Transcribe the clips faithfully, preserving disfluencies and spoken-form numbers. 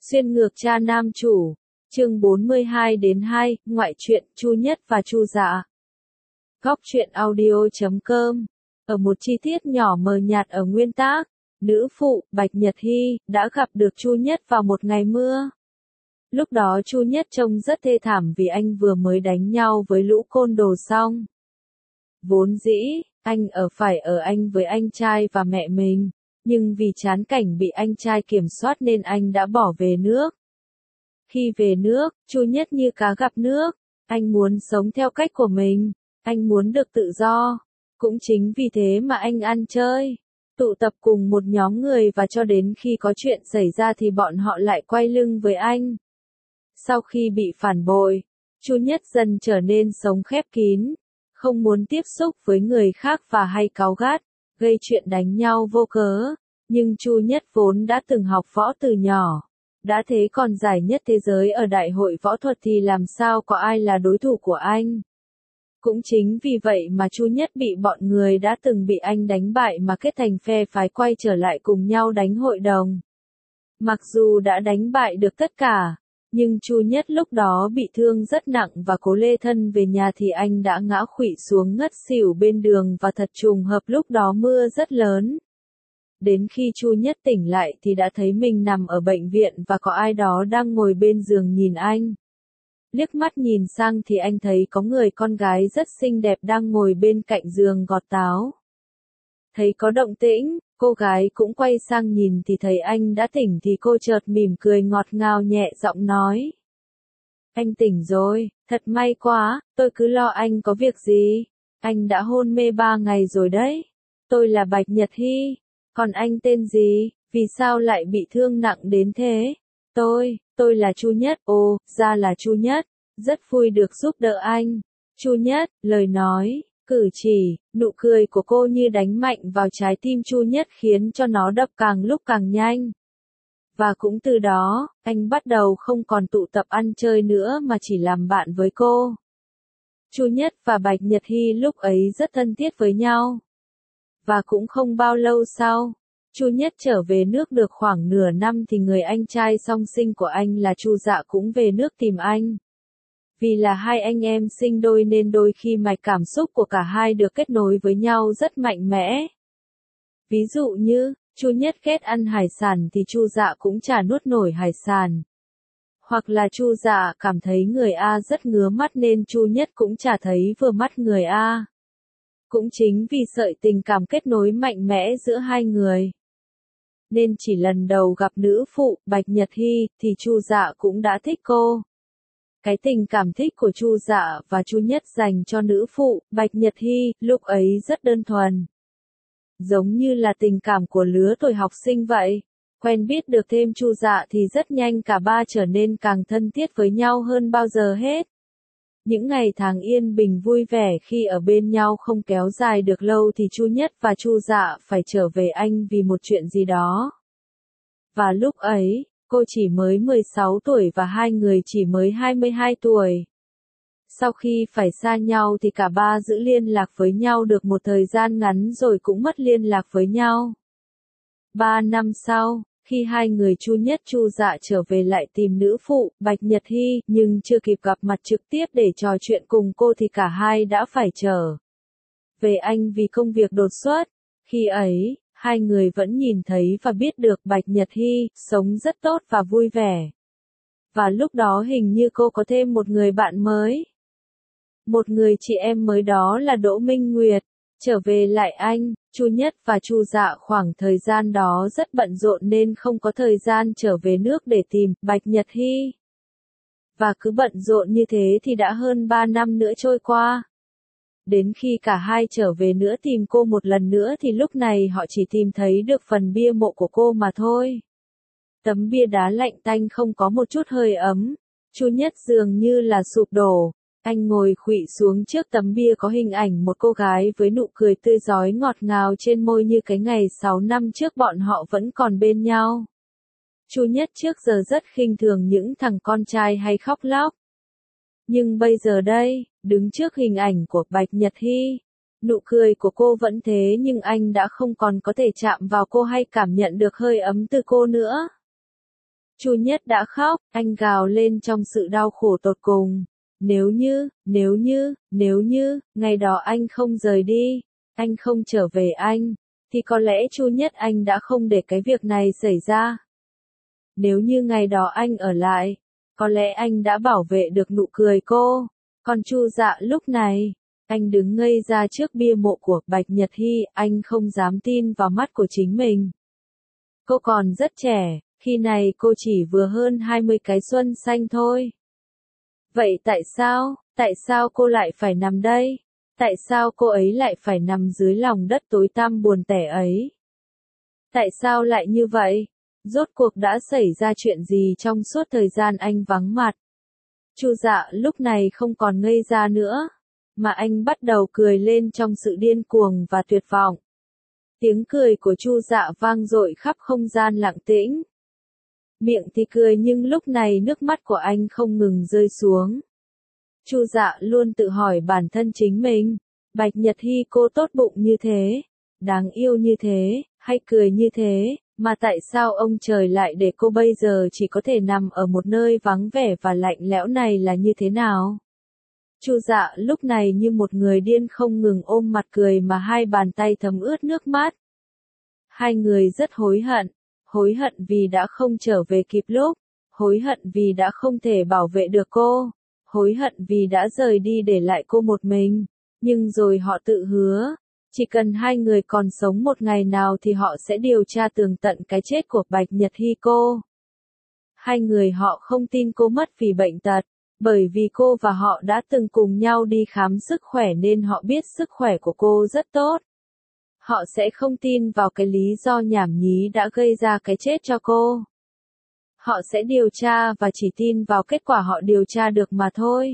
Xuyên ngược cha nam chủ, chương bốn mươi hai đến hai, ngoại truyện, Chu Nhất và Chu Dạ. Góc truyện audio chấm com. Ở một chi tiết nhỏ mờ nhạt ở nguyên tác, nữ phụ, Bạch Nhật Hy, đã gặp được Chu Nhất vào một ngày mưa. Lúc đó Chu Nhất trông rất thê thảm vì anh vừa mới đánh nhau với lũ côn đồ xong. Vốn dĩ, anh ở phải ở anh với anh trai và mẹ mình, nhưng vì chán cảnh bị anh trai kiểm soát nên anh đã bỏ về nước. Khi về nước, Chu Nhất như cá gặp nước, anh muốn sống theo cách của mình, anh muốn được tự do. Cũng chính vì thế mà anh ăn chơi, tụ tập cùng một nhóm người và cho đến khi có chuyện xảy ra thì bọn họ lại quay lưng với anh. Sau khi bị phản bội, Chu Nhất dần trở nên sống khép kín, không muốn tiếp xúc với người khác và hay cáu gắt, gây chuyện đánh nhau vô cớ. Nhưng Chu Nhất vốn đã từng học võ từ nhỏ, đã thế còn giải nhất thế giới ở đại hội võ thuật thì làm sao có ai là đối thủ của anh. Cũng chính vì vậy mà Chu Nhất bị bọn người đã từng bị anh đánh bại mà kết thành phe phái quay trở lại cùng nhau đánh hội đồng. Mặc dù đã đánh bại được tất cả, nhưng Chu Nhất lúc đó bị thương rất nặng và cố lê thân về nhà thì anh đã ngã khuỵu xuống ngất xỉu bên đường và thật trùng hợp lúc đó mưa rất lớn. Đến khi Chu Nhất tỉnh lại thì đã thấy mình nằm ở bệnh viện và có ai đó đang ngồi bên giường nhìn anh. Liếc mắt nhìn sang thì anh thấy có người con gái rất xinh đẹp đang ngồi bên cạnh giường gọt táo. Thấy có động tĩnh, cô gái cũng quay sang nhìn thì thấy anh đã tỉnh thì cô chợt mỉm cười ngọt ngào nhẹ giọng nói. Anh tỉnh rồi, thật may quá, tôi cứ lo anh có việc gì. Anh đã hôn mê ba ngày rồi đấy. Tôi là Bạch Nhật Hy. Còn anh tên gì, vì sao lại bị thương nặng đến thế? Tôi, tôi là Chu Nhất, ồ, ra là Chu Nhất, rất vui được giúp đỡ anh. Chu Nhất, lời nói, cử chỉ, nụ cười của cô như đánh mạnh vào trái tim Chu Nhất khiến cho nó đập càng lúc càng nhanh. Và cũng từ đó, anh bắt đầu không còn tụ tập ăn chơi nữa mà chỉ làm bạn với cô. Chu Nhất và Bạch Nhật Hy lúc ấy rất thân thiết với nhau. Và cũng không bao lâu sau, Chu Nhất trở về nước được khoảng nửa năm thì người anh trai song sinh của anh là Chu Dạ cũng về nước tìm anh. Vì là hai anh em sinh đôi nên đôi khi mạch cảm xúc của cả hai được kết nối với nhau rất mạnh mẽ. Ví dụ như, Chu Nhất ghét ăn hải sản thì Chu Dạ cũng chả nuốt nổi hải sản. Hoặc là Chu Dạ cảm thấy người A rất ngứa mắt nên Chu Nhất cũng chả thấy vừa mắt người A. Cũng chính vì sợi tình cảm kết nối mạnh mẽ giữa hai người, nên chỉ lần đầu gặp nữ phụ, Bạch Nhật Hy, thì Chu Dạ cũng đã thích cô. Cái tình cảm thích của Chu Dạ và Chu Nhất dành cho nữ phụ, Bạch Nhật Hy, lúc ấy rất đơn thuần. Giống như là tình cảm của lứa tuổi học sinh vậy. Quen biết được thêm Chu Dạ thì rất nhanh cả ba trở nên càng thân thiết với nhau hơn bao giờ hết. Những ngày tháng yên bình vui vẻ khi ở bên nhau không kéo dài được lâu thì Chu Nhất và Chu Dạ phải trở về anh vì một chuyện gì đó. Và lúc ấy, cô chỉ mới mười sáu tuổi và hai người chỉ mới hai mươi hai tuổi. Sau khi phải xa nhau thì cả ba giữ liên lạc với nhau được một thời gian ngắn rồi cũng mất liên lạc với nhau. Ba năm sau, khi hai người Chu Nhất Chu Dạ trở về lại tìm nữ phụ, Bạch Nhật Hy, nhưng chưa kịp gặp mặt trực tiếp để trò chuyện cùng cô thì cả hai đã phải trở về anh vì công việc đột xuất. Khi ấy, hai người vẫn nhìn thấy và biết được Bạch Nhật Hy, sống rất tốt và vui vẻ. Và lúc đó hình như cô có thêm một người bạn mới. Một người chị em mới đó là Đỗ Minh Nguyệt. Trở về lại anh, Chu Nhất và Chu Dạ khoảng thời gian đó rất bận rộn nên không có thời gian trở về nước để tìm Bạch Nhật Hy. Và cứ bận rộn như thế thì đã hơn ba năm nữa trôi qua. Đến khi cả hai trở về nữa tìm cô một lần nữa thì lúc này họ chỉ tìm thấy được phần bia mộ của cô mà thôi. Tấm bia đá lạnh tanh không có một chút hơi ấm. Chu Nhất dường như là sụp đổ. Anh ngồi khuỵu xuống trước tấm bia có hình ảnh một cô gái với nụ cười tươi rói ngọt ngào trên môi như cái ngày sáu năm trước bọn họ vẫn còn bên nhau. Chu Nhất trước giờ rất khinh thường những thằng con trai hay khóc lóc. Nhưng bây giờ đây, đứng trước hình ảnh của Bạch Nhật Hy, nụ cười của cô vẫn thế nhưng anh đã không còn có thể chạm vào cô hay cảm nhận được hơi ấm từ cô nữa. Chu Nhất đã khóc, anh gào lên trong sự đau khổ tột cùng. Nếu như, nếu như, nếu như, ngày đó anh không rời đi, anh không trở về anh, thì có lẽ Chu Nhất anh đã không để cái việc này xảy ra. Nếu như ngày đó anh ở lại, có lẽ anh đã bảo vệ được nụ cười cô. Còn Chu Dạ lúc này, anh đứng ngây ra trước bia mộ của Bạch Nhật Hy, anh không dám tin vào mắt của chính mình. Cô còn rất trẻ, khi này cô chỉ vừa hơn hai mươi cái xuân xanh thôi. Vậy tại sao, tại sao cô lại phải nằm đây? Tại sao cô ấy lại phải nằm dưới lòng đất tối tăm buồn tẻ ấy? Tại sao lại như vậy? Rốt cuộc đã xảy ra chuyện gì trong suốt thời gian anh vắng mặt? Chu Dạ lúc này không còn ngây ra nữa, mà anh bắt đầu cười lên trong sự điên cuồng và tuyệt vọng. Tiếng cười của Chu Dạ vang dội khắp không gian lặng tĩnh. Miệng thì cười nhưng lúc này nước mắt của anh không ngừng rơi xuống. Chu Dạ luôn tự hỏi bản thân chính mình, Bạch Nhật Hy cô tốt bụng như thế, đáng yêu như thế, hay cười như thế, mà tại sao ông trời lại để cô bây giờ chỉ có thể nằm ở một nơi vắng vẻ và lạnh lẽo này là như thế nào? Chu Dạ lúc này như một người điên không ngừng ôm mặt cười mà hai bàn tay thấm ướt nước mắt. Hai người rất hối hận, hối hận vì đã không trở về kịp lúc, hối hận vì đã không thể bảo vệ được cô, hối hận vì đã rời đi để lại cô một mình, nhưng rồi họ tự hứa, chỉ cần hai người còn sống một ngày nào thì họ sẽ điều tra tường tận cái chết của Bạch Nhật Hy cô. Hai người họ không tin cô mất vì bệnh tật, bởi vì cô và họ đã từng cùng nhau đi khám sức khỏe nên họ biết sức khỏe của cô rất tốt. Họ sẽ không tin vào cái lý do nhảm nhí đã gây ra cái chết cho cô. Họ sẽ điều tra và chỉ tin vào kết quả họ điều tra được mà thôi.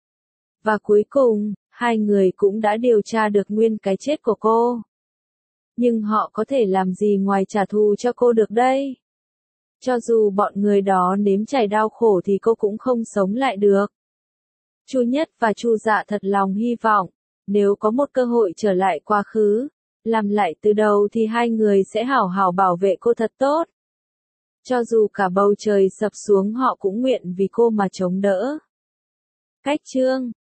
Và cuối cùng, hai người cũng đã điều tra được nguyên cái chết của cô. Nhưng họ có thể làm gì ngoài trả thù cho cô được đây? Cho dù bọn người đó nếm trải đau khổ thì cô cũng không sống lại được. Chu Nhất và Chu Dạ thật lòng hy vọng, nếu có một cơ hội trở lại quá khứ, làm lại từ đầu thì hai người sẽ hảo hảo bảo vệ cô thật tốt. Cho dù cả bầu trời sập xuống họ cũng nguyện vì cô mà chống đỡ. Cách chương